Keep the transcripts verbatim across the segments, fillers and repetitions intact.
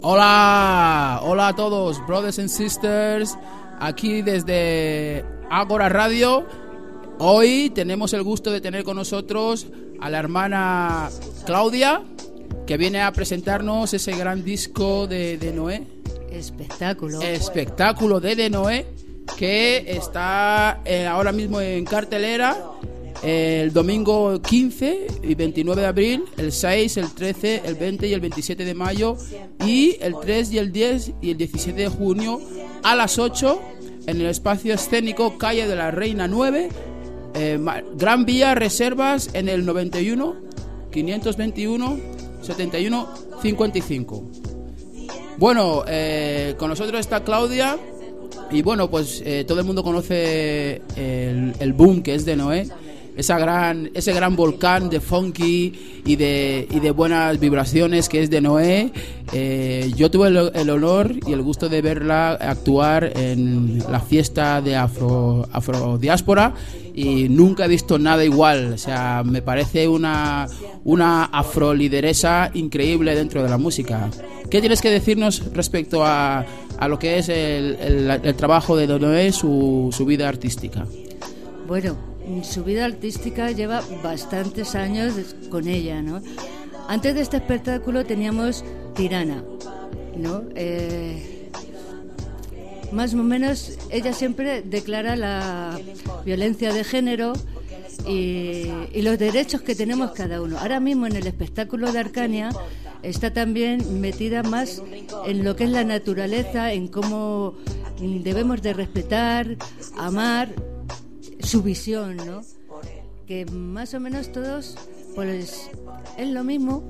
Hola, hola a todos, brothers and sisters, aquí desde Ágora Radio. Hoy tenemos el gusto de tener con nosotros a la hermana Claudia, que viene a presentarnos ese gran disco de, de Noé. Espectáculo. Espectáculo de, de Noé, que está eh, ahora mismo en cartelera. El domingo quince y veintinueve de abril, el seis, el trece, el veinte y el veintisiete de mayo, y el tres y el diez y el diecisiete de junio a las ocho en el espacio escénico Calle de la Reina nueve, eh, Gran Vía. Reservas en el noventa y uno, quinientos veintiuno, setenta y uno, cincuenta y cinco. Bueno, eh, con nosotros está Claudia. Y bueno, pues eh, todo el mundo conoce el, el boom que es de Noé. Esa gran, ese gran volcán de funky y de, y de buenas vibraciones que es de Noé. Eh, yo tuve el, el honor y el gusto de verla actuar en la fiesta de Afro, Afrodiáspora y nunca he visto nada igual. O sea, me parece una, una afrolideresa increíble dentro de la música. ¿Qué tienes que decirnos respecto a, a lo que es el, el, el trabajo de Noé, su, su vida artística? Bueno, su vida artística lleva bastantes años con ella, ¿no? Antes de este espectáculo teníamos Tirana, ¿no? Eh, más o menos ella siempre declara la violencia de género y, y los derechos que tenemos cada uno. Ahora mismo en el espectáculo de Arcania está también metida más en lo que es la naturaleza, en cómo debemos de respetar, amar su visión, ¿no? Que más o menos todos, pues es lo mismo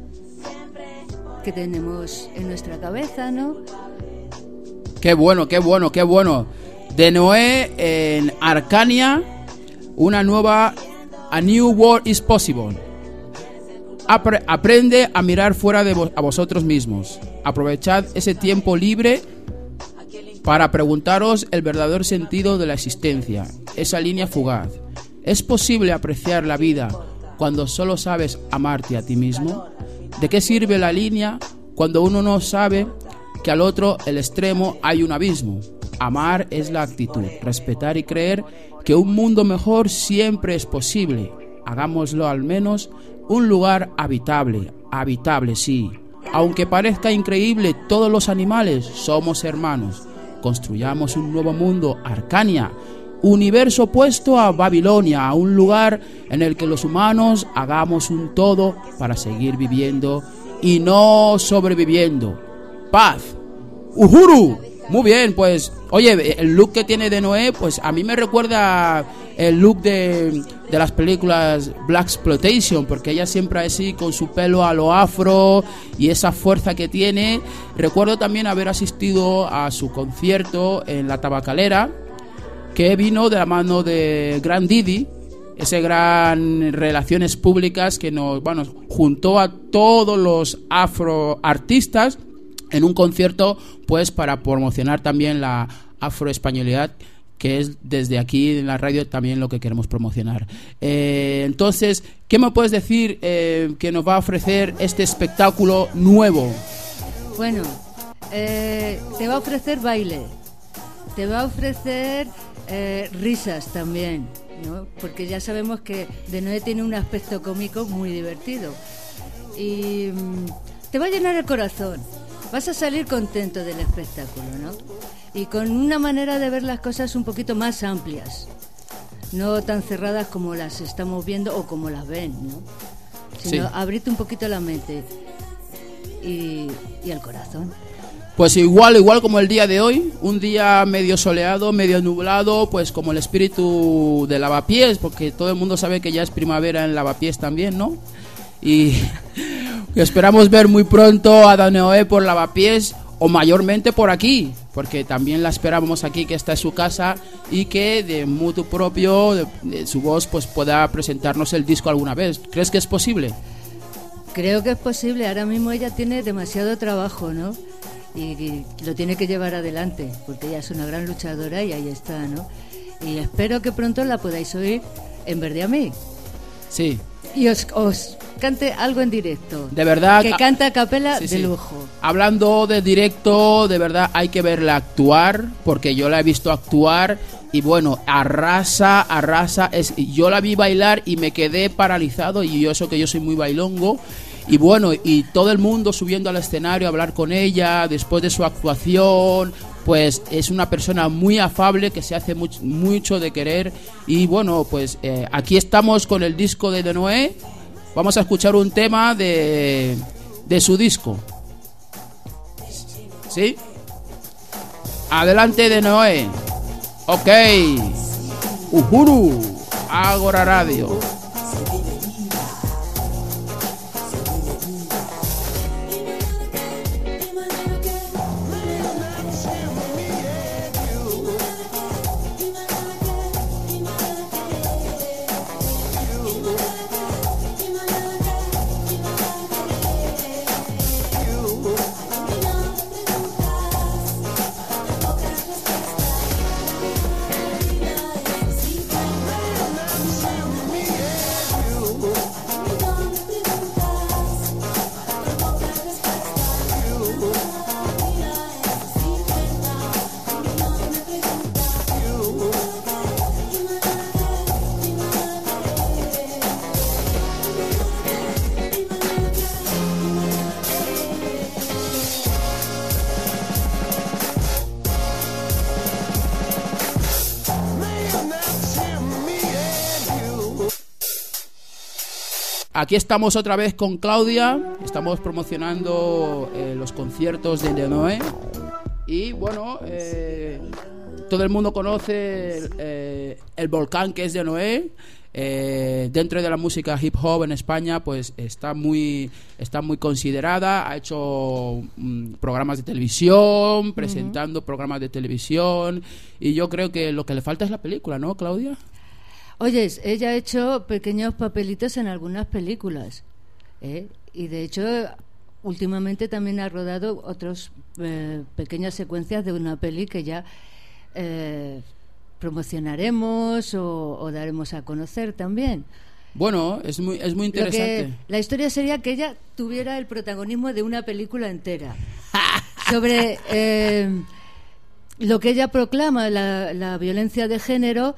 que tenemos en nuestra cabeza, ¿no? Qué bueno, qué bueno, qué bueno. De Noé en Arcania, una nueva A New World is Possible. Apre- aprende a mirar fuera de vo- a vosotros mismos. Aprovechad ese tiempo libre para preguntaros el verdadero sentido de la existencia, esa línea fugaz. ¿Es posible apreciar la vida cuando solo sabes amarte a ti mismo? ¿De qué sirve la línea cuando uno no sabe que al otro, el extremo, hay un abismo? Amar es la actitud, respetar y creer que un mundo mejor siempre es posible. Hagámoslo al menos un lugar habitable, habitable sí. Aunque parezca increíble, todos los animales somos hermanos. Construyamos un nuevo mundo, Arcania, universo opuesto a Babilonia, a un lugar en el que los humanos hagamos un todo para seguir viviendo y no sobreviviendo. Paz, Uhuru. Muy bien, pues, oye, el look que tiene de Noé, pues a mí me recuerda el look de, de las películas Blaxploitation, porque ella siempre así con su pelo a lo afro y esa fuerza que tiene. Recuerdo también haber asistido a su concierto en la Tabacalera, que vino de la mano de Grand Didi, ese gran relaciones públicas que nos, bueno, juntó a todos los afroartistas en un concierto, pues para promocionar también la afroespañolidad, que es desde aquí en la radio también lo que queremos promocionar. Eh, entonces, ¿qué me puedes decir eh, que nos va a ofrecer este espectáculo nuevo? Bueno, eh, te va a ofrecer baile, te va a ofrecer eh, risas también, ¿no? Porque ya sabemos que de Noé tiene un aspecto cómico muy divertido y mm, te va a llenar el corazón. Vas a salir contento del espectáculo, ¿no? Y con una manera de ver las cosas un poquito más amplias, no tan cerradas como las estamos viendo o como las ven, ¿no? Sino sí, abrirte un poquito la mente y, y el corazón. Pues igual, igual como el día de hoy, un día medio soleado, medio nublado, pues como el espíritu de Lavapiés, porque todo el mundo sabe que ya es primavera en Lavapiés también, ¿no? Y esperamos ver muy pronto a Noé por Lavapiés o mayormente por aquí, porque también la esperamos aquí, que está en su casa y que de mutuo propio, de, de su voz, pues pueda presentarnos el disco alguna vez. ¿Crees que es posible? Creo que es posible. Ahora mismo ella tiene demasiado trabajo, ¿no? Y, y lo tiene que llevar adelante, porque ella es una gran luchadora y ahí está, ¿no? Y espero que pronto la podáis oír en Verde a mí. Sí, y os, os cante algo en directo. De verdad. Que canta a capela sí, de sí. lujo. Hablando de directo, de verdad hay que verla actuar, porque yo la he visto actuar y bueno, arrasa, arrasa. Es, yo la vi bailar y me quedé paralizado, y yo eso que yo soy muy bailongo. Y bueno, y todo el mundo subiendo al escenario a hablar con ella después de su actuación. Pues es una persona muy afable, que se hace much, mucho de querer. Y bueno, pues eh, aquí estamos con el disco de Denoé. Vamos a escuchar un tema de, de su disco. ¿Sí? Adelante, Denoé. Ok. Uhuru. Agora Radio. Aquí estamos otra vez con Claudia. Estamos promocionando eh, los conciertos de Denoé. Y bueno, eh, todo el mundo conoce el, eh, el volcán que es Denoé. Eh, dentro de la música hip hop en España, pues está muy está muy considerada. Ha hecho mm, programas de televisión, presentando uh-huh. programas de televisión. Y yo creo que lo que le falta es la película, ¿no, Claudia? Oye, ella ha hecho pequeños papelitos en algunas películas, ¿eh? Y de hecho últimamente también ha rodado otras eh, pequeñas secuencias de una peli que ya eh, promocionaremos o, o daremos a conocer también. Bueno, es muy es muy interesante. Que, la historia sería que ella tuviera el protagonismo de una película entera sobre eh, lo que ella proclama, la, la violencia de género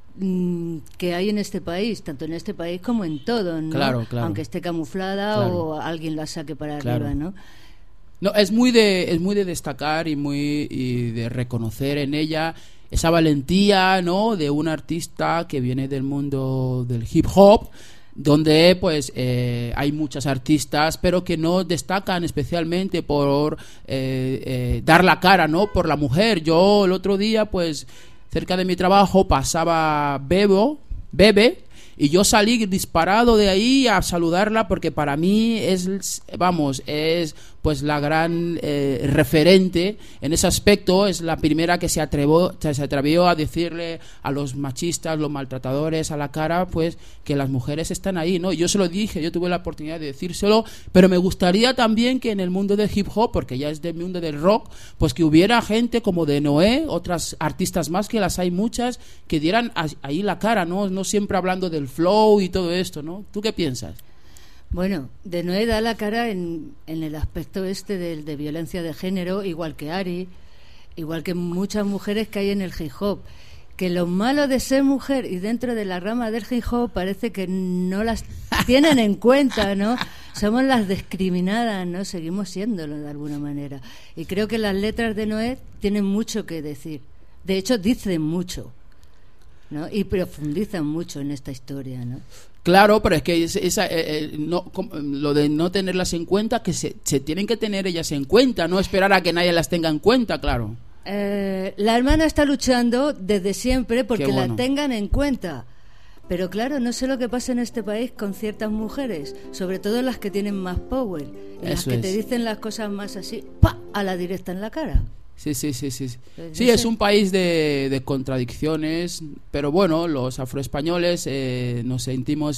que hay en este país, tanto en este país como en todo, ¿no? Claro, claro. Aunque esté camuflada claro. o alguien la saque para claro. arriba, ¿no? No, es muy de es muy de destacar y muy y de reconocer en ella esa valentía, ¿no? De una artista que viene del mundo del hip hop, donde pues eh, hay muchas artistas, pero que no destacan especialmente por eh, eh, dar la cara, ¿no? Por la mujer. Yo el otro día pues cerca de mi trabajo pasaba Bebo, Bebe, y yo salí disparado de ahí a saludarla porque para mí es, vamos, es pues la gran eh, referente en ese aspecto. Es la primera que se atrevió, se atrevió a decirle a los machistas, los maltratadores a la cara, pues que las mujeres están ahí, ¿no? Yo se lo dije, yo tuve la oportunidad de decírselo, pero me gustaría también que en el mundo del hip hop, porque ya es del mundo del rock, pues que hubiera gente como Denoé, otras artistas más, que las hay muchas, que dieran ahí la cara, ¿no? No siempre hablando del flow y todo esto, ¿no? ¿Tú qué piensas? Bueno, Denoé da la cara en, en el aspecto este de, de violencia de género, igual que Ari, igual que muchas mujeres que hay en el hip hop. Que lo malo de ser mujer y dentro de la rama del hip hop parece que no las tienen en cuenta, ¿no? Somos las discriminadas, ¿no? Seguimos siéndolo de alguna manera. Y creo que las letras de Denoé tienen mucho que decir. De hecho, dicen mucho, ¿no? Y profundizan mucho en esta historia, ¿no? Claro, pero es que esa, esa, eh, eh, no, com, lo de no tenerlas en cuenta, que se, se tienen que tener ellas en cuenta, no esperar a que nadie las tenga en cuenta, claro. Eh, la hermana está luchando desde siempre porque bueno. la tengan en cuenta. Pero claro, no sé lo que pasa en este país con ciertas mujeres, sobre todo las que tienen más power, en las que es. te dicen las cosas más así, ¡pa!, a la directa en la cara. Sí, sí, sí, sí. Pues sí, es un país de, de contradicciones, pero bueno, los afroespañoles eh, nos sentimos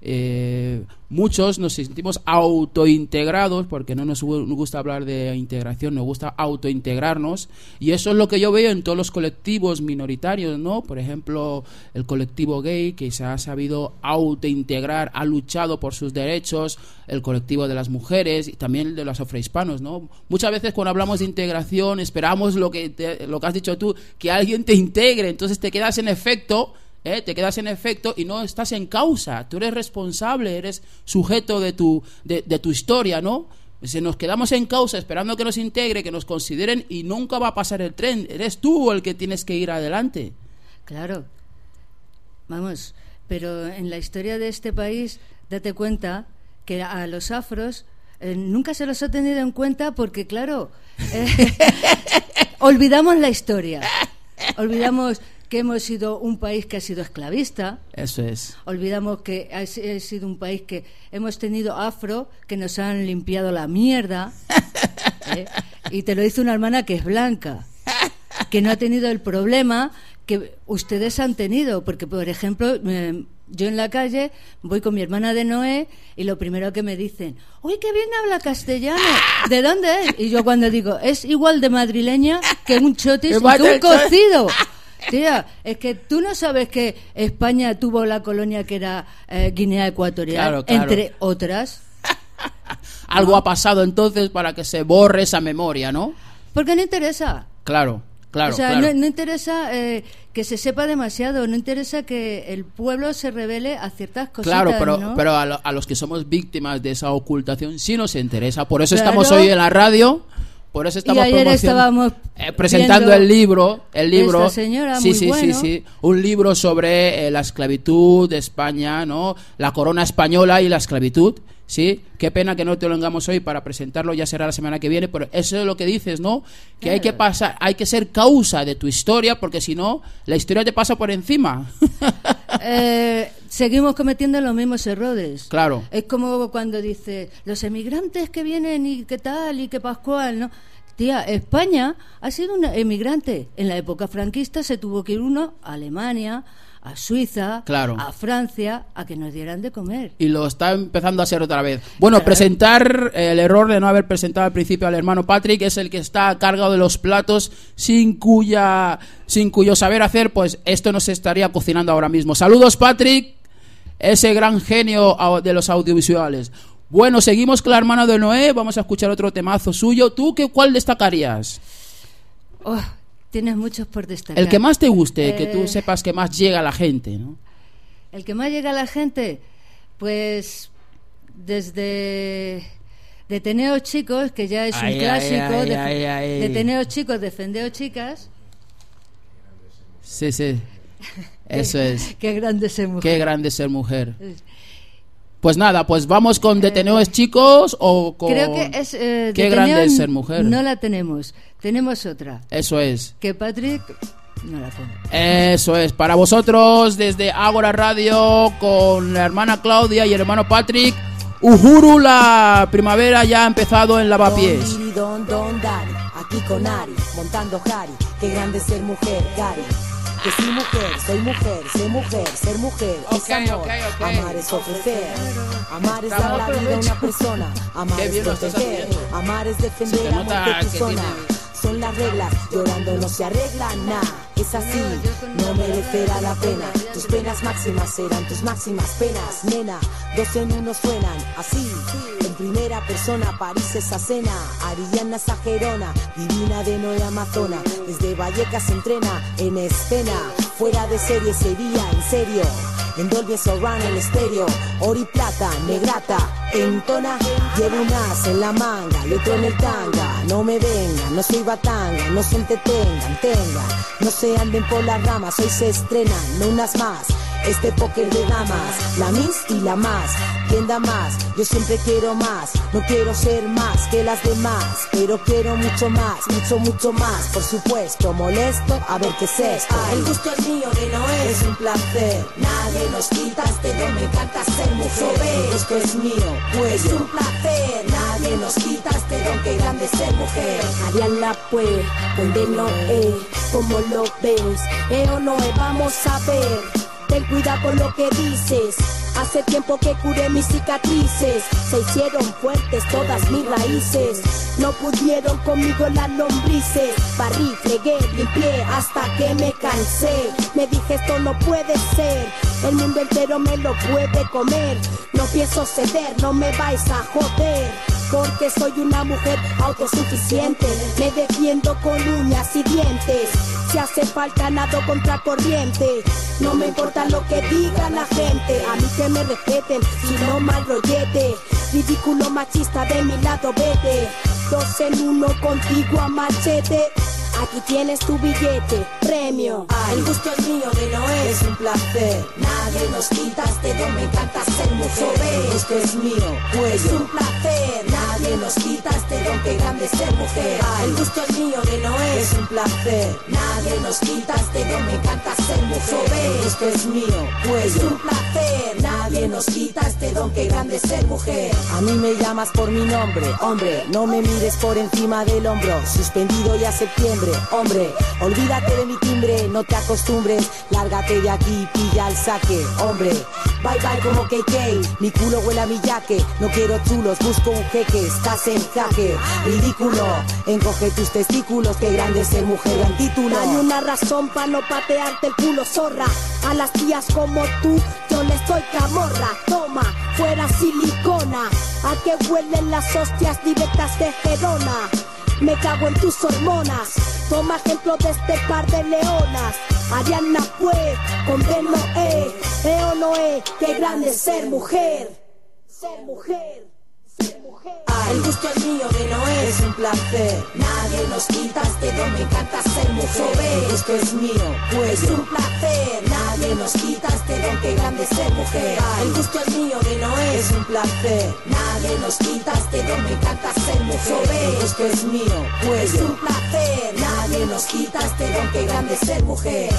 eh, muchos nos sentimos autointegrados, porque no nos gusta hablar de integración, nos gusta autointegrarnos, y eso es lo que yo veo en todos los colectivos minoritarios, ¿no? Por ejemplo, el colectivo gay, que se ha sabido autointegrar, ha luchado por sus derechos, el colectivo de las mujeres y también el de los afrohispanos, ¿no? Muchas veces cuando hablamos de integración esperamos lo que te, lo que has dicho tú, que alguien te integre, entonces te quedas en efecto ¿Eh? te quedas en efecto y no estás en causa. Tú eres responsable, eres sujeto de tu, de, de tu historia, ¿no? Si nos quedamos en causa esperando que nos integre, que nos consideren, y nunca va a pasar el tren. Eres tú el que tienes que ir adelante. Claro. Vamos, pero en la historia de este país, date cuenta que a los afros eh, nunca se los ha tenido en cuenta porque, claro, eh, olvidamos la historia. Olvidamos que hemos sido un país que ha sido esclavista. Eso es. Olvidamos que ha sido un país que hemos tenido afro que nos han limpiado la mierda. ¿eh? Y te lo dice una hermana que es blanca, que no ha tenido el problema que ustedes han tenido. Porque, por ejemplo, eh, yo en la calle voy con mi hermana de Noé y lo primero que me dicen: ¡uy, qué bien habla castellano! ¿De dónde es? Y yo cuando digo, es igual de madrileña que un chotis y que un cocido. Tía, es que tú no sabes que España tuvo la colonia que era eh, Guinea Ecuatorial, claro, claro. entre otras. Algo ¿no? ha pasado entonces para que se borre esa memoria, ¿no? Porque no interesa. Claro, claro. O sea, claro. No, no interesa eh, que se sepa demasiado, no interesa que el pueblo se revele a ciertas cositas. Claro, pero, ¿no? pero a, lo, a los que somos víctimas de esa ocultación sí nos interesa. Por eso claro. estamos hoy en la radio. Por eso estamos y ayer estábamos eh, presentando el libro, el libro, esta señora, sí, muy sí, bueno. sí, sí, un libro sobre eh, la esclavitud de España, ¿no? La corona española y la esclavitud, sí. Qué pena que no te lo tengamos hoy para presentarlo, ya será la semana que viene, pero eso es lo que dices, ¿no? Que claro. hay que pasar, hay que ser causa de tu historia, porque si no, la historia te pasa por encima. eh, seguimos cometiendo los mismos errores. Claro. Es como cuando dice los emigrantes que vienen y qué tal y qué Pascual, ¿no? Tía, España ha sido un emigrante. En la época franquista se tuvo que ir uno a Alemania, a Suiza, claro. a Francia, a que nos dieran de comer. Y lo está empezando a hacer otra vez. Bueno, claro. presentar el error de no haber presentado al principio al hermano Patrick, es el que está a cargo de los platos, sin cuya sin cuyo saber hacer, pues esto no se estaría cocinando ahora mismo. Saludos, Patrick, ese gran genio de los audiovisuales. Bueno, seguimos con la hermana de Noé, vamos a escuchar otro temazo suyo. ¿Tú qué cuál destacarías? Oh, tienes muchos por destacar. El que más te guste, eh... que tú sepas que más llega a la gente, ¿no? El que más llega a la gente, pues desde de Teneos Chicos, que ya es ay, un clásico, ay, ay, de, ay, ay. de Teneos Chicos, Defendeos Chicas. Sí, sí, eso es. Qué grande ser mujer. Qué grande ser mujer. Pues nada, pues vamos con Deteneos Chicos o con... Creo que es... Eh, Qué grande es ser mujer. No la tenemos, tenemos otra. Eso es. Que Patrick no la pone. Eso es, para vosotros desde Ágora Radio con la hermana Claudia y el hermano Patrick. Uhuru, la primavera ya ha empezado en Lavapiés. Don, don, don, Dari, aquí con Ari, montando Harry. Qué grande ser mujer, Gary. Que soy mujer, soy mujer, ser mujer, ser mujer es okay, amor, okay, okay. amar es ofrecer, amar es dar la vida a una persona, amar es proteger, amar es defender amor de tu zona. Son las reglas, llorando no se arregla nada. Es así, no merecerá la pena. Tus penas máximas serán tus máximas penas, nena. Dos en uno suenan así. En primera persona, París esa cena. Ariana Sajerona, divina de Noé Amazona. Desde Vallecas se entrena en escena. Fuera de serie sería en serio. En Dolby Surround el estéreo, oro y plata, negrata, entona, llevo un as en la manga, le otro en el tanga, no me vengan, no soy batanga, no se entretengan, tengan, no se anden por las ramas, hoy se estrenan, no unas más, este póker de damas, la Miss y la más, ¿quién da más? Yo siempre quiero más, no quiero ser más que las demás, pero quiero mucho más, mucho, mucho más, por supuesto, molesto, a ver qué es esto. El gusto es mío, de Noé, es un placer, nadie nos quita este don, me encanta ser mujer, el gusto es mío, pues es un placer, nadie nos quita este don, que grande ser mujer. Ariana pues, con de Noé, como lo ves, eh o no, vamos a ver. Ten cuidado con lo que dices, Hace tiempo que curé mis cicatrices, se hicieron fuertes todas mis raíces. No pudieron conmigo las lombrices, barrí, fregué, limpié hasta que me cansé. Me dije esto no puede ser, el mundo entero me lo puede comer. No pienso ceder, no me vais a joder, porque soy una mujer autosuficiente. Me defiendo con uñas y dientes, si hace falta nado contra corriente. No me importa lo que diga la gente, a mí que me respeten, si no mal rollete. Ridículo machista de mi lado, vete. Dos en uno contigo a machete. Aquí tienes tu billete, premio. Ay, el gusto es mío, de Noé es un placer. Nadie nos quita este don, me encanta ser mujer. El gusto es mío, pues es un placer. Nadie nos quita este don, que grande es ser mujer. Ay, el gusto es mío, de Noé es un placer. Nadie nos quita este don, me encanta ser mujer. El gusto es mío, pues es un placer. Nadie nos quita este don, que grande es ser mujer. A mí me llamas por mi nombre, hombre. No me mires por encima del hombro. Suspendido ya septiembre. Hombre, olvídate de mi timbre, no te acostumbres, lárgate de aquí, pilla el saque, hombre. Bye bye como K K, mi culo huele a mi yaque. No quiero chulos, busco un jeque, estás en jaque. Ridículo, encoge tus testículos, que grande es ser mujer, gran título. No hay una razón para no patearte el culo, zorra. A las tías como tú, yo les doy camorra. Toma, fuera silicona, a que huelen las hostias directas de Gerona. Me cago en tus hormonas, toma ejemplo de este par de leonas. Ariana pues, con de Noé, eh o Noé, qué grande es ser mujer. Ser mujer, ser mujer. Ah, el gusto es mío, de Noé es un placer. Nadie nos quita este don, me encanta ser mujer. El gusto es mío, pues es un placer. Nadie nos quita este don, que grande es ser mujer. Ah, el gusto es mío, de Noé es un placer. Nadie nos quita este don, me encanta ser mujer. El gusto es mío, pues es un placer. Nadie nos quita este don, que grande es ser mujer.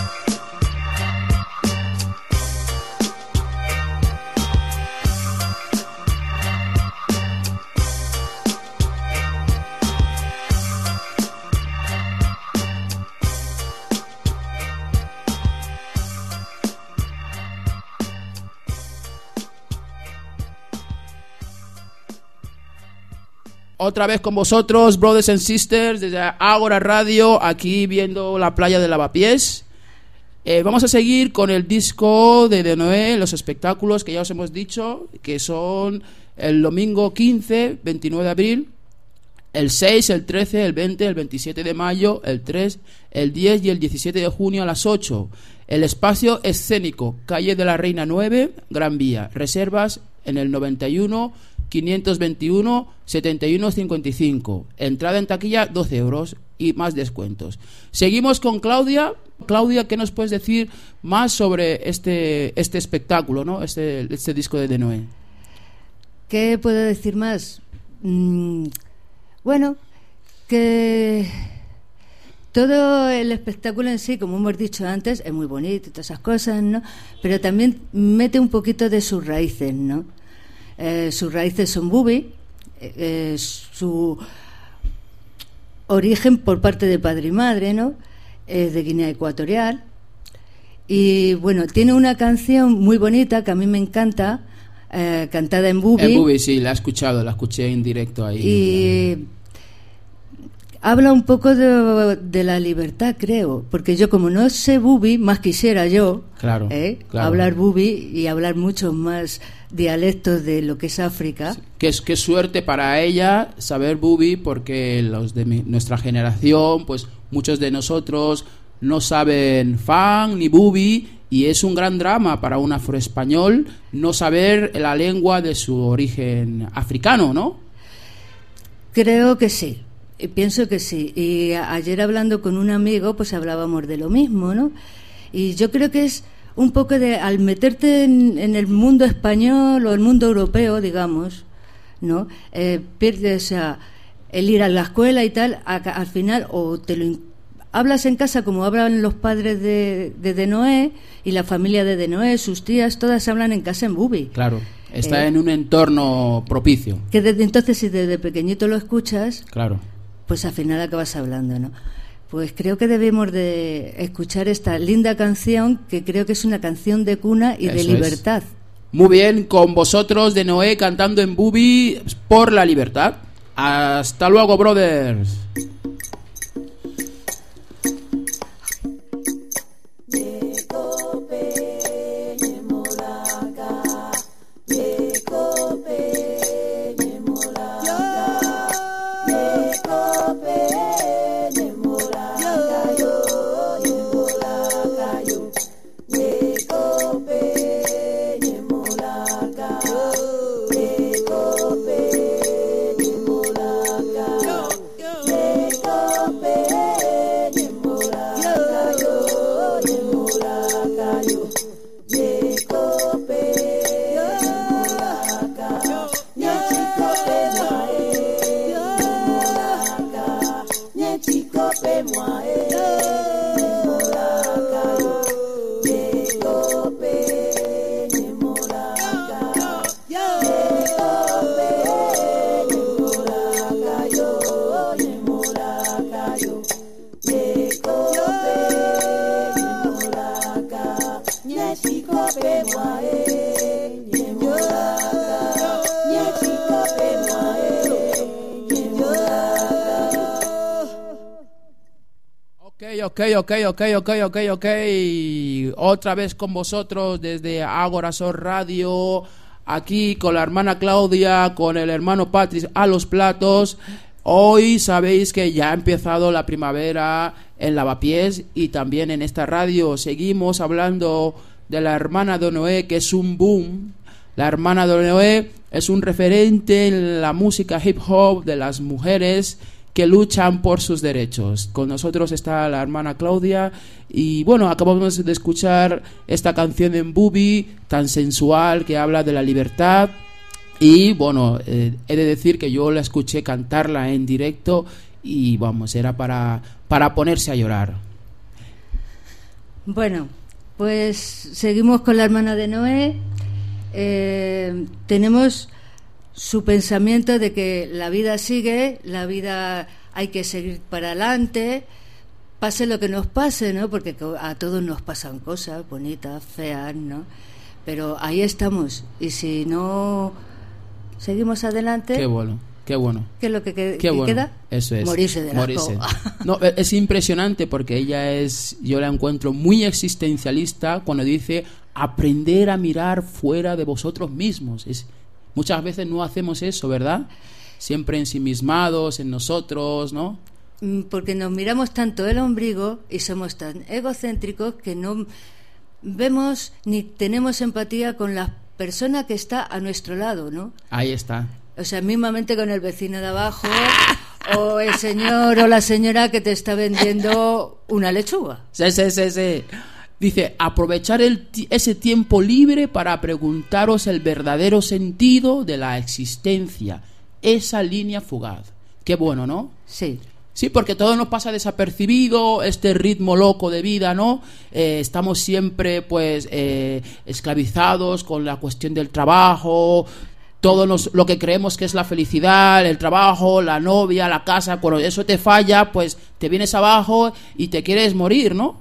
Otra vez con vosotros, brothers and sisters, desde Ágora Radio, aquí viendo la playa de Lavapiés. Eh, vamos a seguir con el disco de De Noé, los espectáculos que ya os hemos dicho, que son el domingo quince, veintinueve de abril, el seis, el trece, el veinte, el veintisiete de mayo, el tres, el diez y el diecisiete de junio a las ocho. El espacio escénico, calle de la Reina nueve, Gran Vía. Reservas en el noventa y uno, quinientos veintiuno, setenta y uno, cincuenta y cinco. Entrada en taquilla doce euros y más descuentos. Seguimos con Claudia. Claudia, ¿qué nos puedes decir más sobre este este espectáculo, ¿no? Este, este disco de De Noé? ¿Qué puedo decir más? Mm, bueno, que todo el espectáculo en sí, como hemos dicho antes, es muy bonito y todas esas cosas, ¿no? Pero también mete un poquito de sus raíces, ¿no? Eh, sus raíces son bubi, eh, su origen por parte de padre y madre, ¿no? Es de Guinea Ecuatorial. Y bueno, tiene una canción muy bonita que a mí me encanta, eh, cantada en bubi. En bubi, sí, la he escuchado, la escuché en directo ahí. Y habla un poco de, de la libertad, creo, porque yo como no sé bubi, más quisiera yo, claro, ¿eh? claro. hablar bubi y hablar muchos más dialectos de lo que es África. Sí. Qué, qué suerte para ella saber bubi, porque los de mi, nuestra generación, pues muchos de nosotros no saben fan ni bubi, y es un gran drama para un afroespañol no saber la lengua de su origen africano, ¿no? Creo que sí. Y pienso que sí. Y a- ayer hablando con un amigo, pues hablábamos de lo mismo, ¿no? Y yo creo que es un poco de, al meterte en, en el mundo español o el mundo europeo, digamos, ¿no? Eh, pierdes, o sea, el ir a la escuela y tal, a- al final, o te lo in- hablas en casa como hablan los padres de, de De Noé y la familia de De Noé, sus tías, todas hablan en casa en bubi. Claro, está Eh. en un entorno propicio. Que desde entonces, si desde pequeñito lo escuchas, Claro. pues al final acabas hablando, ¿no? Pues creo que debemos de escuchar esta linda canción, que creo que es una canción de cuna y de Eso es. libertad. Muy bien, con vosotros de Noé cantando en Bubi por la libertad. Hasta luego, brothers. Ok, ok, ok, ok, ok, ok. Otra vez con vosotros desde Ágora Sol Radio, aquí con la hermana Claudia, con el hermano Patrick a los platos. Hoy sabéis que ya ha empezado la primavera en Lavapiés y también en esta radio. Seguimos hablando de la hermana de Noé, que es un boom. La hermana de Noé es un referente en la música hip hop de las mujeres que luchan por sus derechos. Con nosotros está la hermana Claudia y bueno, acabamos de escuchar esta canción en Bubi tan sensual que habla de la libertad y bueno, eh, he de decir que yo la escuché cantarla en directo y vamos, era para, para ponerse a llorar. Bueno, pues seguimos con la hermana de Noé. Eh, tenemos su pensamiento de que la vida sigue, la vida hay que seguir para adelante, pase lo que nos pase, ¿no? Porque a todos nos pasan cosas bonitas, feas, ¿no? Pero ahí estamos, y si no seguimos adelante... Qué bueno, qué bueno. ¿Qué es lo que, que, qué que bueno. queda? Eso es. Morirse de la Morirse. escoba. No, es impresionante porque ella es, yo la encuentro muy existencialista cuando dice aprender a mirar fuera de vosotros mismos. Es Muchas veces no hacemos eso, ¿verdad? Siempre ensimismados en nosotros, ¿no? Porque nos miramos tanto el ombligo y somos tan egocéntricos que no vemos ni tenemos empatía con la persona que está a nuestro lado, ¿no? Ahí está. O sea, mismamente con el vecino de abajo o el señor o la señora que te está vendiendo una lechuga. Sí, sí, sí, sí. Dice, aprovechar el t- ese tiempo libre para preguntaros el verdadero sentido de la existencia. Esa línea fugaz. Qué bueno, ¿no? Sí. Sí, porque todo nos pasa desapercibido, este ritmo loco de vida, ¿no? Eh, estamos siempre, pues, eh, esclavizados con la cuestión del trabajo, todo nos, lo que creemos que es la felicidad, el trabajo, la novia, la casa. Cuando eso te falla, pues te vienes abajo y te quieres morir, ¿no?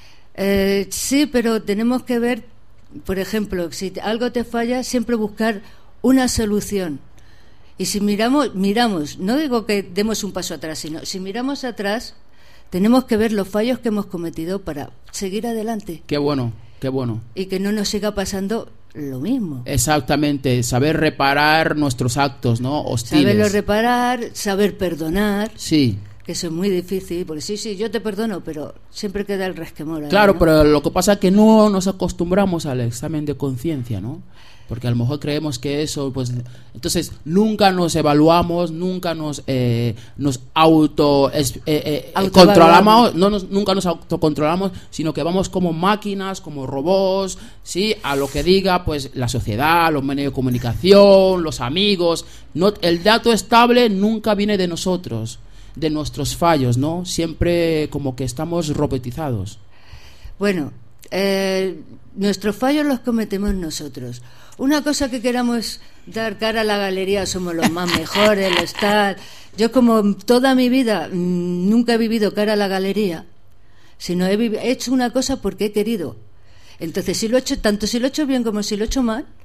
Eh, sí, pero tenemos que ver, por ejemplo, si algo te falla, siempre buscar una solución. Y si miramos, miramos, no digo que demos un paso atrás, sino si miramos atrás, tenemos que ver los fallos que hemos cometido para seguir adelante. Qué bueno, qué bueno. Y que no nos siga pasando lo mismo. Exactamente, saber reparar nuestros actos, ¿no? Hostiles. Saberlo reparar, saber perdonar. Sí. Que eso es muy difícil, porque sí, sí, yo te perdono, pero siempre queda el resquemor ahí, claro, ¿no? pero lo que pasa es que no nos acostumbramos al examen de conciencia, ¿no? Porque a lo mejor creemos que eso, pues... Entonces, nunca nos evaluamos, nunca nos eh, nos auto... Es, eh, eh, controlamos, no nos, nunca nos autocontrolamos, sino que vamos como máquinas, como robots, ¿sí? A lo que diga, pues, la sociedad, los medios de comunicación, los amigos... No, el dato estable nunca viene de nosotros, de nuestros fallos, ¿no? Siempre como que estamos robotizados. Bueno, eh, nuestros fallos los cometemos nosotros. Una cosa que queramos dar cara a la galería, somos los más mejores, los tal. Yo como toda mi vida mmm, nunca he vivido cara a la galería, sino he, he hecho una cosa porque he querido. Entonces, si lo he hecho, tanto si lo he hecho bien como si lo he hecho mal,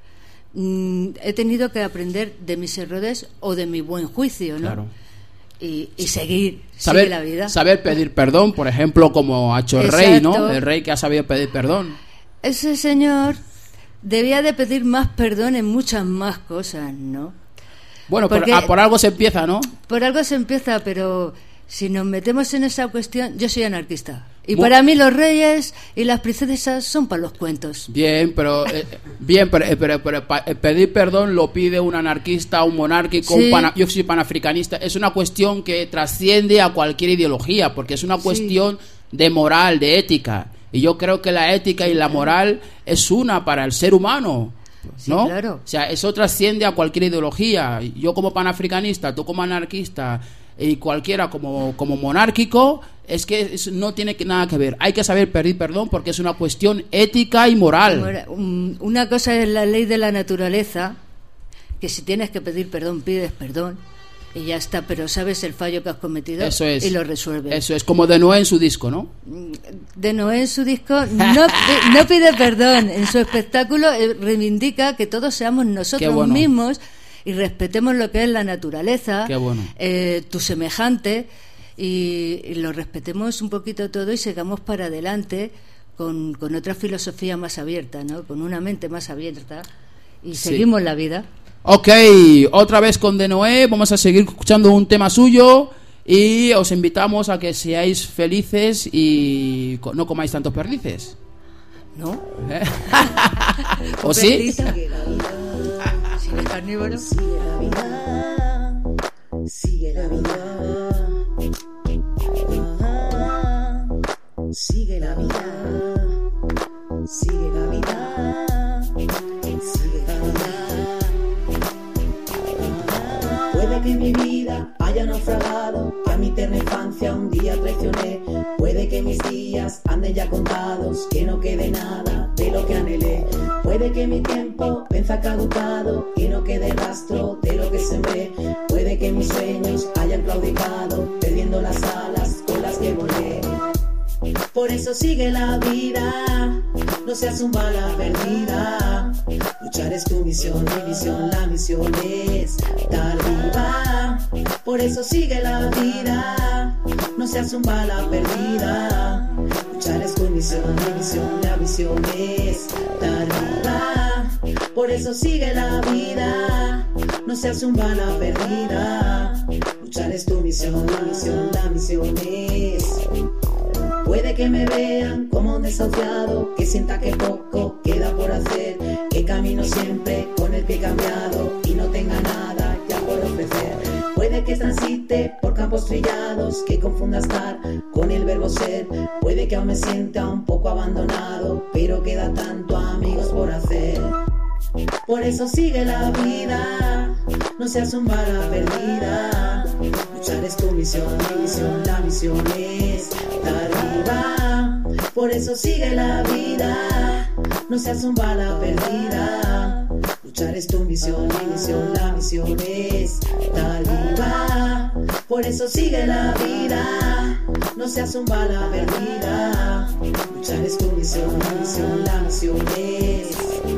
mm, he tenido que aprender de mis errores o de mi buen juicio, ¿no? Claro. Y, y seguir, saber, sigue la vida. Saber pedir perdón, por ejemplo, como ha hecho el Exacto. rey, ¿no? El rey que ha sabido pedir perdón. Ese señor debía de pedir más perdón en muchas más cosas, ¿no? Bueno, Porque, por, a, por algo se empieza, ¿no? Por algo se empieza, pero si nos metemos en esa cuestión, yo soy anarquista. Y Muy... para mí los reyes y las princesas son para los cuentos. Bien, pero eh, bien, pero, pero, pero, pero pedir perdón lo pide un anarquista, un monárquico, sí. un pana, yo soy panafricanista. Es una cuestión que trasciende a cualquier ideología, porque es una cuestión sí. de moral, de ética. Y yo creo que la ética y la moral es una para el ser humano, ¿no? Sí, claro. O sea, eso trasciende a cualquier ideología. Yo como panafricanista, tú como anarquista y cualquiera como, como monárquico, es que es, no tiene que, nada que ver. Hay que saber pedir perdón porque es una cuestión ética y moral. Una cosa es la ley de la naturaleza, que si tienes que pedir perdón, pides perdón y ya está, pero sabes el fallo que has cometido. Eso es, y lo resuelves. Eso es como de Noé en su disco, ¿no? De Noé en su disco no, no pide perdón. En su espectáculo reivindica que todos seamos nosotros bueno. mismos y respetemos lo que es la naturaleza, bueno. eh, tu semejante, y, y lo respetemos un poquito todo y sigamos para adelante con, con otra filosofía más abierta, ¿no? Con una mente más abierta y sí. seguimos la vida. Ok, otra vez con De Noé, vamos a seguir escuchando un tema suyo y os invitamos a que seáis felices y no comáis tantos perdices. ¿No? ¿Eh? ¿O sí? Sigue carnívoro. Sigue la vida, sigue la vida, ah, sigue la vida, sigue la vida, sigue la vida. Ah, puede que mi vida haya naufragado, que a mi tierna infancia un día traicioné. Puede que mis días anden ya contados, que no quede nada de lo que anhelé. Puede que mi tiempo venza caducado, que no quede rastro de lo que sembré. Puede que mis sueños hayan claudicado, perdiendo las alas con las que volé. Por eso sigue la vida, no seas un bala perdida. Luchar es tu misión, mi misión, la misión es estar viva. Por eso sigue la vida, no seas un bala perdida. Luchar es tu misión, mi misión, la misión es estar viva. Por eso sigue la vida, no seas un bala perdida. Luchar es tu misión, mi misión, la misión es. Puede que me vean como un desahuciado, que sienta que poco queda por hacer, que camino siempre con el pie cambiado y no tenga nada ya por ofrecer. Puede que transite por campos trillados, que confunda estar con el verbo ser. Puede que aún me sienta un poco abandonado, pero queda tanto amigos por hacer. Por eso sigue la vida, no seas un bala perdida. Luchar es tu misión, mi misión, la misión es estar viva. Por eso sigue la vida, no seas un bala perdida. Luchar es tu misión, mi misión, la misión es estar viva. Por eso sigue la vida, no seas un bala perdida. Luchar es tu misión, mi misión, la misión es.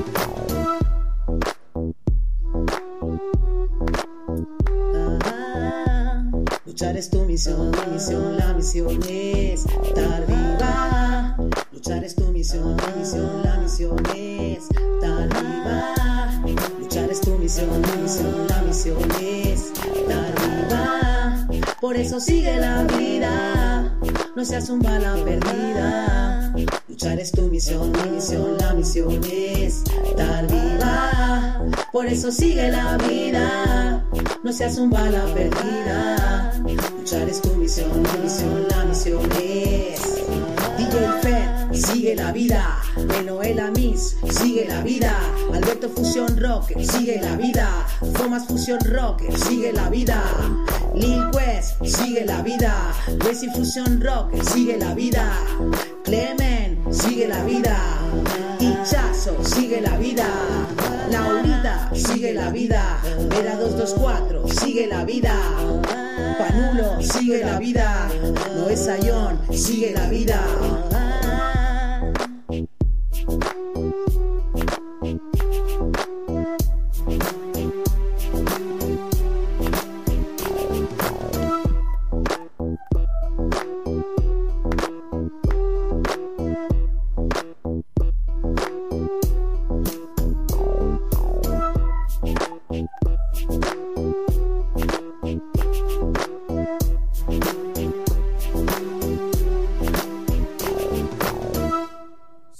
Luchar es tu misión, mi misión, la misión es estar viva. Luchar es tu misión, mi misión, la misión es estar viva. Luchar es tu misión, mi misión, la misión es estar viva. Por eso sigue la vida, no seas un bala perdida. Luchar es tu misión, mi misión, la misión es estar viva. Por eso sigue la vida, no seas un bala perdida. Luchar es tu misión, mi misión, la misión es. D J Fed, sigue la vida. De Noela Miss, sigue la vida. Alberto Fusion Rock, sigue la vida. Thomas Fusion Rock, sigue la vida. Lil West, sigue la vida. Jesse Fusion Rock, sigue la vida. Clement, sigue la vida. Hichazo, sigue la vida. Laurita, sigue la vida. Vera dos dos cuatro, sigue la vida. Panulo, sigue la vida. Noé Sayón, sigue la vida.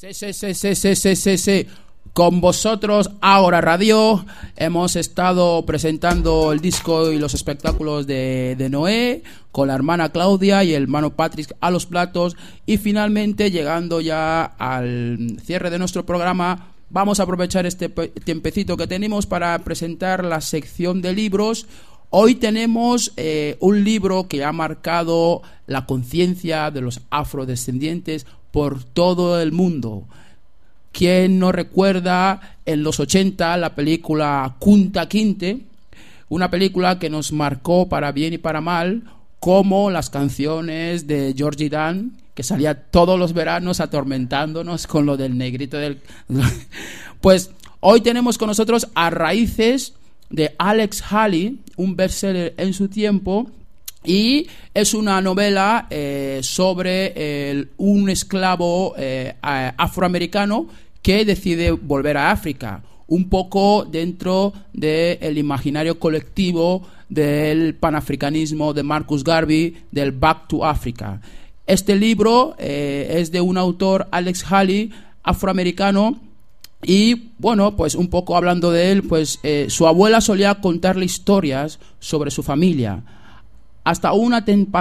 Sí, sí, sí, sí, sí, sí, sí, sí. Con vosotros, Ahora Radio. Hemos estado presentando el disco y los espectáculos de, de Noé, con la hermana Claudia y el hermano Patrick a los platos. Y finalmente, llegando ya al cierre de nuestro programa, vamos a aprovechar este tiempecito que tenemos para presentar la sección de libros. Hoy tenemos eh, un libro que ha marcado la conciencia de los afrodescendientes por todo el mundo. ¿Quién no recuerda en los ochenta la película Kunta Kinte? Una película que nos marcó para bien y para mal, como las canciones de Georgie Dan, que salía todos los veranos atormentándonos con lo del negrito del... Pues hoy tenemos con nosotros A Raíces, de Alex Haley, un bestseller en su tiempo, y es una novela eh, sobre el, un esclavo eh, afroamericano que decide volver a África, un poco dentro del imaginario colectivo del panafricanismo de Marcus Garvey, del Back to Africa. Este libro eh, es de un autor, Alex Haley, afroamericano. Y bueno, pues un poco hablando de él, pues eh, su abuela solía contarle historias sobre su familia, hasta un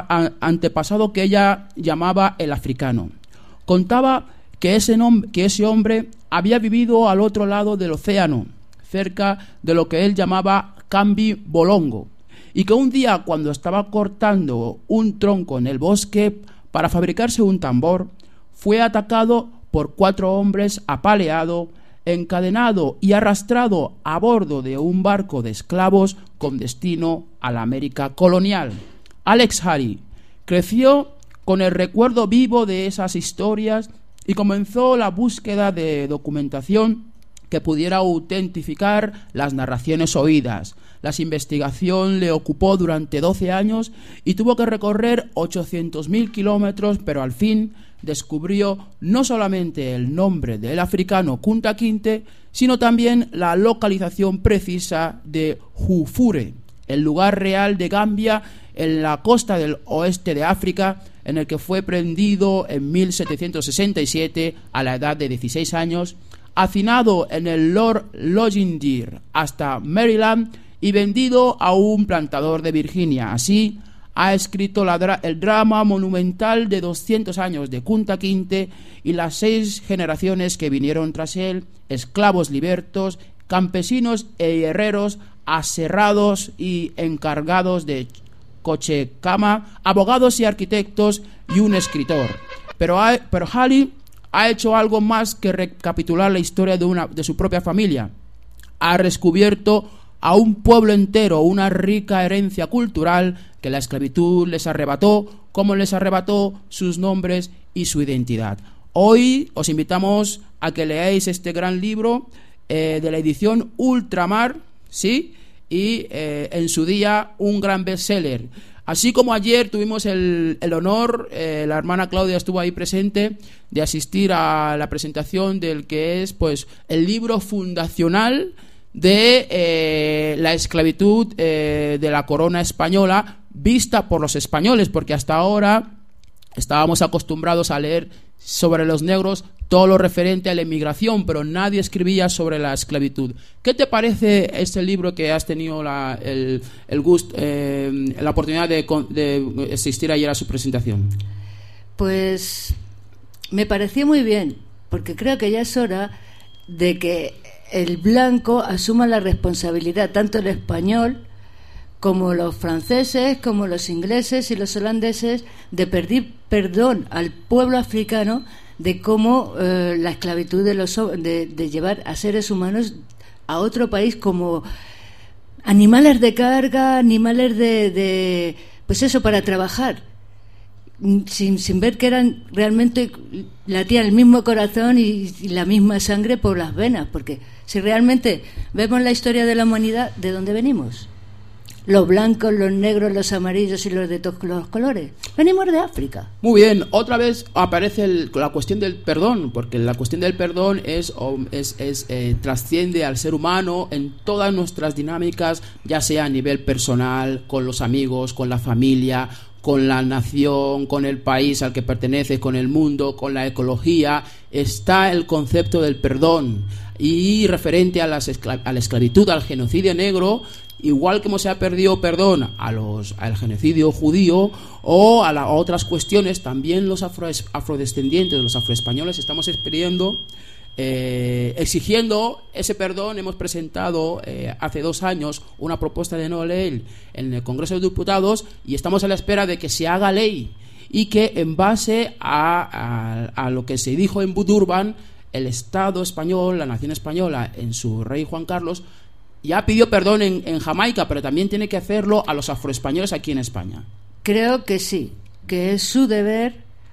antepasado que ella llamaba el africano. Contaba que ese, nom- que ese hombre había vivido al otro lado del océano, cerca de lo que él llamaba Kambi Bolongo, y que un día, cuando estaba cortando un tronco en el bosque para fabricarse un tambor, fue atacado por cuatro hombres apaleados, encadenado y arrastrado a bordo de un barco de esclavos con destino a la América colonial. Alex Haley creció con el recuerdo vivo de esas historias y comenzó la búsqueda de documentación que pudiera autentificar las narraciones oídas. La investigación le ocupó durante doce años y tuvo que recorrer ochocientos mil kilómetros, pero al fin descubrió no solamente el nombre del africano Kunta Kinte, sino también la localización precisa de Jufure, el lugar real de Gambia en la costa del oeste de África, en el que fue prendido en mil setecientos sesenta y siete a la edad de dieciséis años, hacinado en el Lord Logindere hasta Maryland y vendido a un plantador de Virginia. Así, ha escrito la dra- el drama monumental de doscientos años de Kunta Kinte y las seis generaciones que vinieron tras él, esclavos libertos, campesinos e herreros, aserrados y encargados de coche cama, abogados y arquitectos y un escritor. Pero, hay, pero Haley ha hecho algo más que recapitular la historia de, una, de su propia familia. Ha descubierto a un pueblo entero una rica herencia cultural que la esclavitud les arrebató, como les arrebató sus nombres y su identidad. Hoy os invitamos a que leáis este gran libro eh, de la edición Ultramar, ¿sí? Y eh, en su día un gran bestseller. Así como ayer tuvimos el, el honor, eh, la hermana Claudia estuvo ahí presente, de asistir a la presentación del que es pues el libro fundacional de eh, la esclavitud eh, de la corona española, vista por los españoles, porque hasta ahora estábamos acostumbrados a leer sobre los negros todo lo referente a la inmigración, pero nadie escribía sobre la esclavitud. ¿Qué te parece este libro que has tenido la, el, el gusto, eh, la oportunidad de, de asistir ayer a su presentación? Pues me pareció muy bien, porque creo que ya es hora de que el blanco asuma la responsabilidad, tanto el español como los franceses, como los ingleses y los holandeses, de pedir perdón al pueblo africano de cómo eh, la esclavitud de, los, de, de llevar a seres humanos a otro país como animales de carga, animales de, de pues eso, para trabajar, sin, sin ver que eran realmente, latían el mismo corazón y, y la misma sangre por las venas, porque si realmente vemos la historia de la humanidad, ¿de dónde venimos? Los blancos, los negros, los amarillos y los de todos los colores. Venimos de África. Muy bien, otra vez aparece el, la cuestión del perdón, porque la cuestión del perdón es, es, es eh, trasciende al ser humano en todas nuestras dinámicas, ya sea a nivel personal, con los amigos, con la familia, con la nación, con el país al que pertenece, con el mundo, con la ecología, está el concepto del perdón. Y referente a, las esclav- a la esclavitud, al genocidio negro, igual como se ha perdido perdón a los, al genocidio judío o a, la, a otras cuestiones, también los afro, afrodescendientes, los afroespañoles, estamos expidiendo, eh, exigiendo ese perdón. Hemos presentado eh, hace dos años una propuesta de no ley en el Congreso de Diputados y estamos a la espera de que se haga ley y que, en base a, a, a lo que se dijo en Budurban, el Estado español, la nación española, en su rey Juan Carlos, ya pidió perdón en, en Jamaica, pero también tiene que hacerlo a los afroespañoles aquí en España. Creo que sí, que es su deber,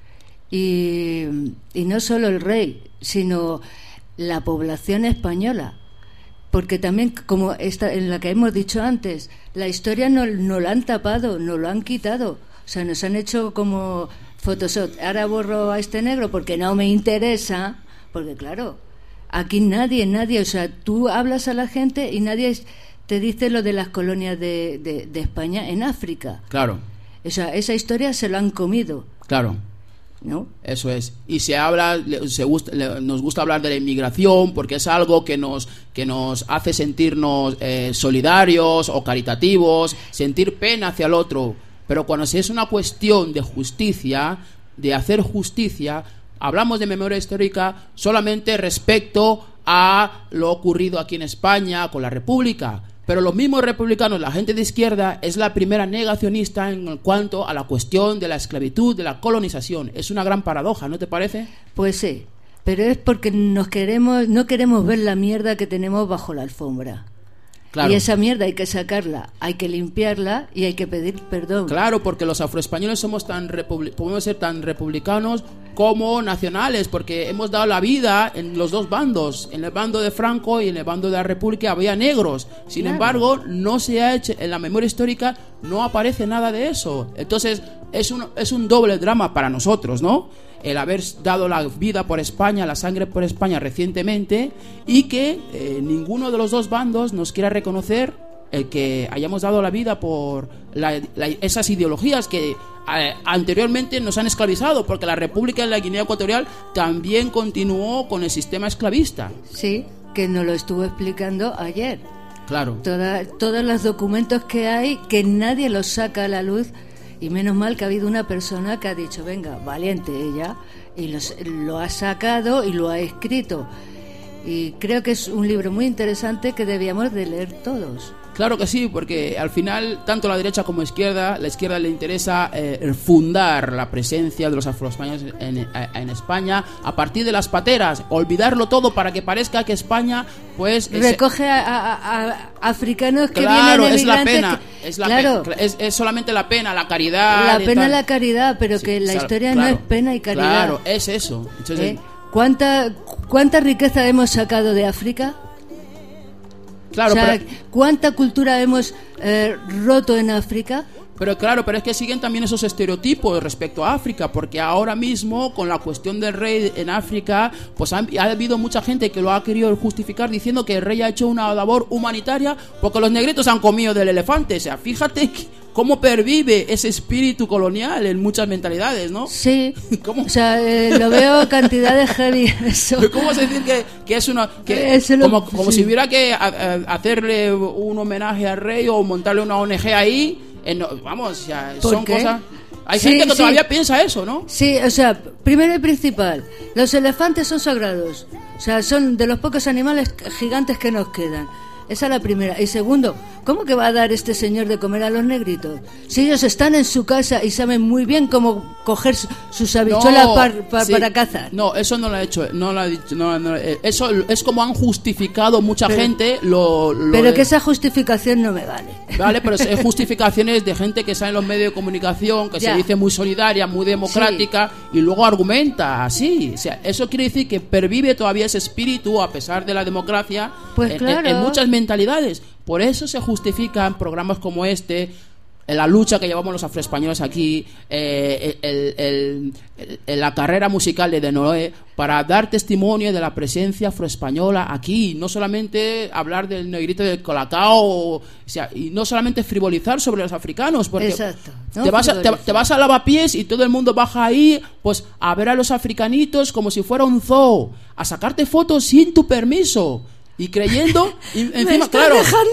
y, y no solo el rey, sino la población española. Porque también, como esta, en la que hemos dicho antes, la historia no, no la han tapado, no lo han quitado. O sea, nos han hecho como Photoshop. Ahora borro a este negro porque no me interesa. Porque claro, aquí nadie, nadie, o sea, tú hablas a la gente y nadie te dice lo de las colonias de, de, de España en África. Claro. O sea, esa historia se lo han comido. Claro. ¿No? Eso es. Y se habla, se gusta, nos gusta hablar de la inmigración porque es algo que nos, que nos hace sentirnos eh, solidarios o caritativos, sentir pena hacia el otro. Pero cuando es una cuestión de justicia, de hacer justicia, hablamos de memoria histórica solamente respecto a lo ocurrido aquí en España con la República. Pero los mismos republicanos, la gente de izquierda, es la primera negacionista en cuanto a la cuestión de la esclavitud, de la colonización. Es una gran paradoja, ¿no te parece? Pues sí, pero es porque nos queremos, no queremos ver la mierda que tenemos bajo la alfombra. Claro. Y esa mierda hay que sacarla, hay que limpiarla y hay que pedir perdón. Claro, porque los afroespañoles somos tan republi- podemos ser tan republicanos como nacionales, porque hemos dado la vida en los dos bandos. En el bando de Franco y en el bando de la República había negros. Sin claro. embargo, no se ha hecho, en la memoria histórica no aparece nada de eso. Entonces, es un, es un doble drama para nosotros, ¿no? El haber dado la vida por España, la sangre por España recientemente, y que eh, ninguno de los dos bandos nos quiera reconocer el que hayamos dado la vida por la, la, esas ideologías que eh, anteriormente nos han esclavizado, porque la República de la Guinea Ecuatorial también continuó con el sistema esclavista. Sí, que nos lo estuvo explicando ayer. Claro. Toda, todos los documentos que hay, que nadie los saca a la luz. Y menos mal que ha habido una persona que ha dicho, venga, valiente ella, y los, lo ha sacado y lo ha escrito. Y creo que es un libro muy interesante que debíamos de leer todos. Claro que sí, porque al final, tanto la derecha como la izquierda, la izquierda le interesa eh, fundar la presencia de los afroespañoles en, en España a partir de las pateras, olvidarlo todo para que parezca que España, pues... recoge a, a, a africanos que claro, vienen es la pena, que, es la claro, pe- es, es solamente la pena, la caridad... La pena, la caridad, pero sí, que la historia claro, no es pena y caridad. Claro, es eso. Entonces, ¿Eh? ¿Cuánta, ¿Cuánta riqueza hemos sacado de África? Claro, o sea, pero, ¿cuánta cultura hemos eh, roto en África? Pero claro, pero es que siguen también esos estereotipos respecto a África, porque ahora mismo con la cuestión del rey en África, pues ha, ha habido mucha gente que lo ha querido justificar diciendo que el rey ha hecho una labor humanitaria porque los negritos han comido del elefante. O sea, fíjate cómo pervive ese espíritu colonial en muchas mentalidades, ¿no? Sí. ¿Cómo? O sea, eh, lo veo cantidad de heavy. Eso. ¿Cómo se decir que, que es una... Que, Eso lo, como como sí. si hubiera que a, a, hacerle un homenaje al rey o montarle una O N G ahí... En, vamos, ya, son qué? cosas... Hay sí, gente que sí. todavía piensa eso, ¿no? Sí, o sea, primero y principal, los elefantes son sagrados. O sea, son de los pocos animales gigantes que nos quedan. Esa es la primera. Y segundo, ¿cómo que va a dar este señor de comer a los negritos? Si ellos están en su casa y saben muy bien cómo coger sus habichuelas no, par, par, sí. para cazar. No, eso no lo ha hecho. No lo ha dicho. No, no, eso es como han justificado mucha pero, gente. Lo, lo pero de... que esa justificación no me vale. Vale, pero es justificaciones de gente que sale en los medios de comunicación, que ya. se dice muy solidaria, muy democrática, sí. y luego argumenta así. O sea, eso quiere decir que pervive todavía ese espíritu a pesar de la democracia pues en, claro. en, en muchas mentalidades. Por eso se justifican programas como este, en la lucha que llevamos los afroespañoles aquí, eh, el, el, el, el, la carrera musical de Denoé, para dar testimonio de la presencia afroespañola aquí, no solamente hablar del negrito del Colacao, o sea, y no solamente frivolizar sobre los africanos, porque Exacto, ¿no? te, vas a, te, te vas a Lavapiés y todo el mundo baja ahí, pues a ver a los africanitos como si fuera un zoo, a sacarte fotos sin tu permiso. Y creyendo, y encima, Me estás claro, dejando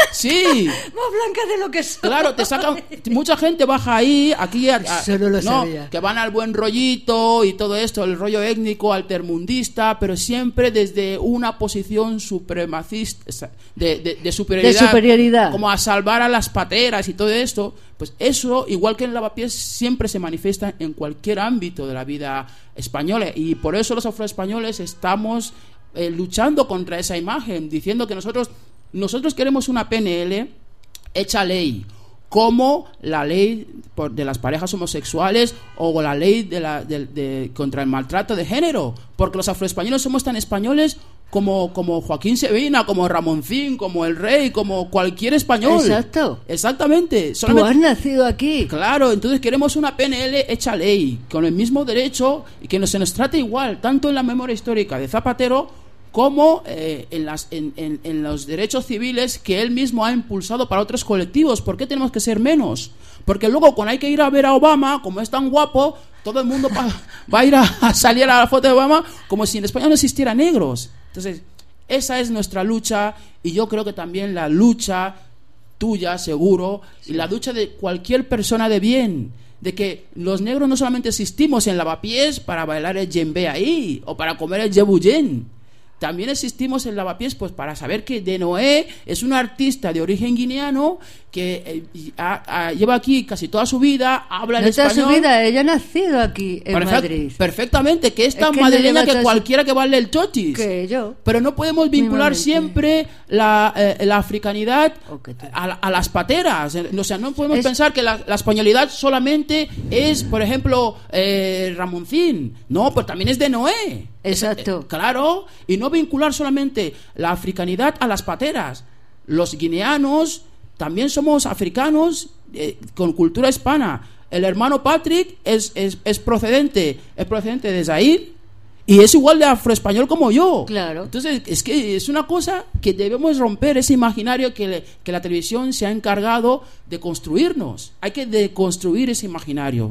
sí, más blanca de lo que soy. claro, te sacan, mucha gente baja ahí, aquí, a, a, Eso no lo no, sabía. que van al buen rollito y todo esto, el rollo étnico, altermundista, pero siempre desde una posición supremacista, de, de, de superioridad, de superioridad, como a salvar a las pateras y todo esto. Pues eso, igual que en Lavapiés, siempre se manifiesta en cualquier ámbito de la vida española, y por eso los afroespañoles estamos Eh, luchando contra esa imagen, diciendo que nosotros nosotros queremos una P N L hecha ley, como la ley por, de las parejas homosexuales, o la ley de la, de, de, contra el maltrato de género, porque los afroespañoles somos tan españoles como, como Joaquín Sabina, como Ramoncín, como el Rey, como cualquier español. Exacto. Exactamente. Solamente... Tú has nacido aquí. Claro, entonces queremos una P N L hecha ley, con el mismo derecho, y que no se nos trate igual, tanto en la memoria histórica de Zapatero como eh, en, las, en, en, en los derechos civiles que él mismo ha impulsado para otros colectivos. ¿Por qué tenemos que ser menos? Porque luego, cuando hay que ir a ver a Obama, como es tan guapo, todo el mundo va, va a ir a, a salir a la foto de Obama como si en España no existieran negros. Entonces, esa es nuestra lucha, y yo creo que también la lucha tuya, seguro, sí, y la lucha de cualquier persona de bien, de que los negros no solamente existimos en Lavapiés para bailar el djembe ahí, o para comer el jebuyen. También existimos en Lavapiés pues para saber que Denoé es un artista de origen guineano que eh, a, a, lleva aquí casi toda su vida, habla en no español. Toda su vida, ella ha nacido aquí en Perfect, Madrid. Perfectamente, que es tan es que madrileña que su... cualquiera que baile el chotis. Que yo. Pero no podemos vincular siempre la, eh, la africanidad okay, a, a las pateras. O sea, no podemos es... pensar que la, la españolidad solamente es, por ejemplo, eh, Ramoncín. No, pues también es Denoé. Exacto. Es, eh, claro, y no vincular solamente la africanidad a las pateras. Los guineanos también somos africanos eh, con cultura hispana. El hermano Patrick es, es, es procedente es procedente de Zaire y es igual de afroespañol como yo. Claro. Entonces, es que es una cosa que debemos romper, ese imaginario que, le, que la televisión se ha encargado de construirnos. Hay que deconstruir ese imaginario.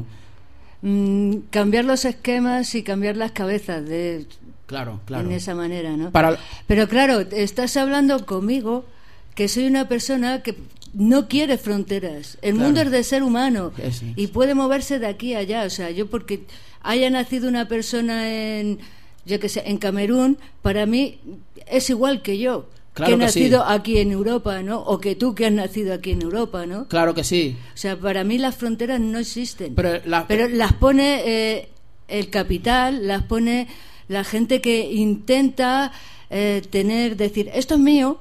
Mm, cambiar los esquemas y cambiar las cabezas de claro, claro. en esa manera, ¿no? Para... Pero claro, estás hablando conmigo que soy una persona que no quiere fronteras. El claro. mundo es de ser humano es, es. y puede moverse de aquí a allá. O sea, yo porque haya nacido una persona en, yo que sé, en Camerún, para mí es igual que yo. Claro que he que nacido sí. aquí en Europa, ¿no? O que tú que has nacido aquí en Europa, ¿no? Claro que sí. O sea, para mí las fronteras no existen. Pero, la... Pero las pone eh, el capital, las pone la gente que intenta eh, tener, decir, esto es mío,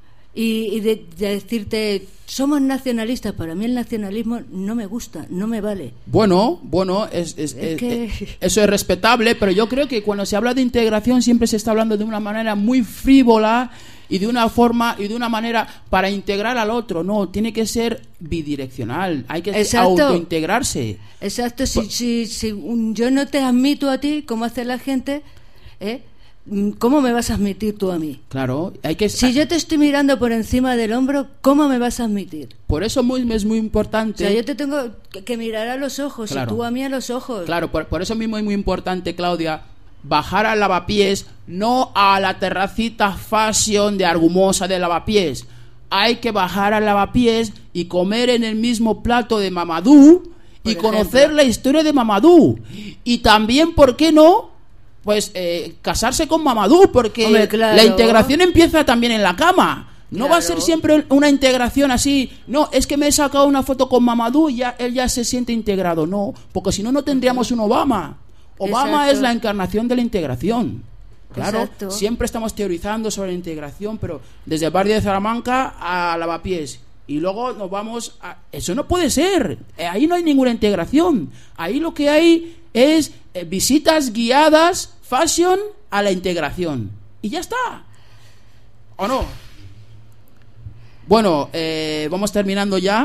y, y de, de decirte, somos nacionalistas. Para mí el nacionalismo no me gusta, no me vale. Bueno, bueno, es, es, es es, que... es, eso es respetable, pero yo creo que cuando se habla de integración siempre se está hablando de una manera muy frívola y de una forma y de una manera para integrar al otro. No, tiene que ser bidireccional, hay que Exacto. autointegrarse. Exacto, si, pues... si, si un, yo no te admito a ti, como hace la gente, ¿eh? ¿Cómo me vas a admitir tú a mí? Claro, hay que... Si yo te estoy mirando por encima del hombro, ¿cómo me vas a admitir? Por eso muy, es muy importante... O sea, yo te tengo que, que mirar a los ojos, claro. Y tú a mí a los ojos. Claro, por, por eso mismo es muy importante, Claudia, bajar al Lavapiés, no a la terracita fashion de Argumosa de Lavapiés. Hay que bajar al Lavapiés y comer en el mismo plato de Mamadou por y ejemplo. Conocer la historia de Mamadou. Y también, ¿por qué no?, pues eh, casarse con Mamadou, porque Hombre, claro. La integración empieza también en la cama. No claro. Va a ser siempre una integración así. No, es que me he sacado una foto con Mamadou y ya, él ya se siente integrado. No, porque si no, no tendríamos un Obama. Obama Exacto. Es la encarnación de la integración. Claro, Exacto. Siempre estamos teorizando sobre la integración, pero desde el barrio de Salamanca a Lavapiés. Y luego nos vamos a... Eso no puede ser. Ahí no hay ninguna integración. Ahí lo que hay es eh, visitas guiadas, fashion a la integración. Y ya está. ¿O no? Bueno, eh, vamos terminando ya.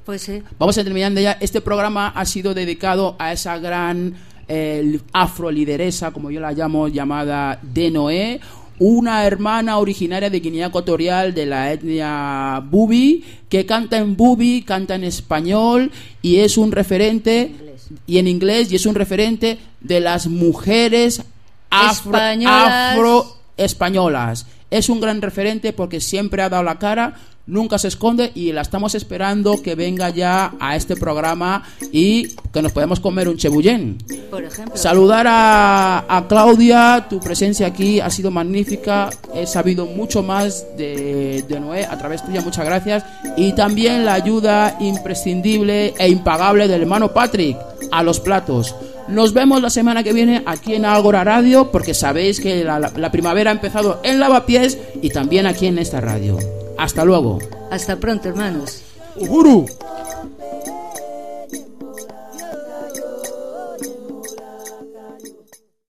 Pues sí. Vamos a terminar ya. Este programa ha sido dedicado a esa gran eh, afrolideresa, como yo la llamo, llamada Denoe, una hermana originaria de Guinea Ecuatorial de la etnia Bubi, que canta en Bubi, canta en español y es un referente, y en inglés, y es un referente de las mujeres afro españolas. afro españolas. Es un gran referente porque siempre ha dado la cara, nunca se esconde y la estamos esperando que venga ya a este programa y que nos podamos comer un chebullén. Por ejemplo. Saludar a, a Claudia, tu presencia aquí ha sido magnífica, he sabido mucho más de, de Noé a través tuya, muchas gracias. Y también la ayuda imprescindible e impagable del hermano Patrick a los platos. Nos vemos la semana que viene aquí en Ágora Radio, porque sabéis que la, la, la primavera ha empezado en Lavapiés y también aquí en esta radio. Hasta luego. Hasta pronto, hermanos. Uhuru.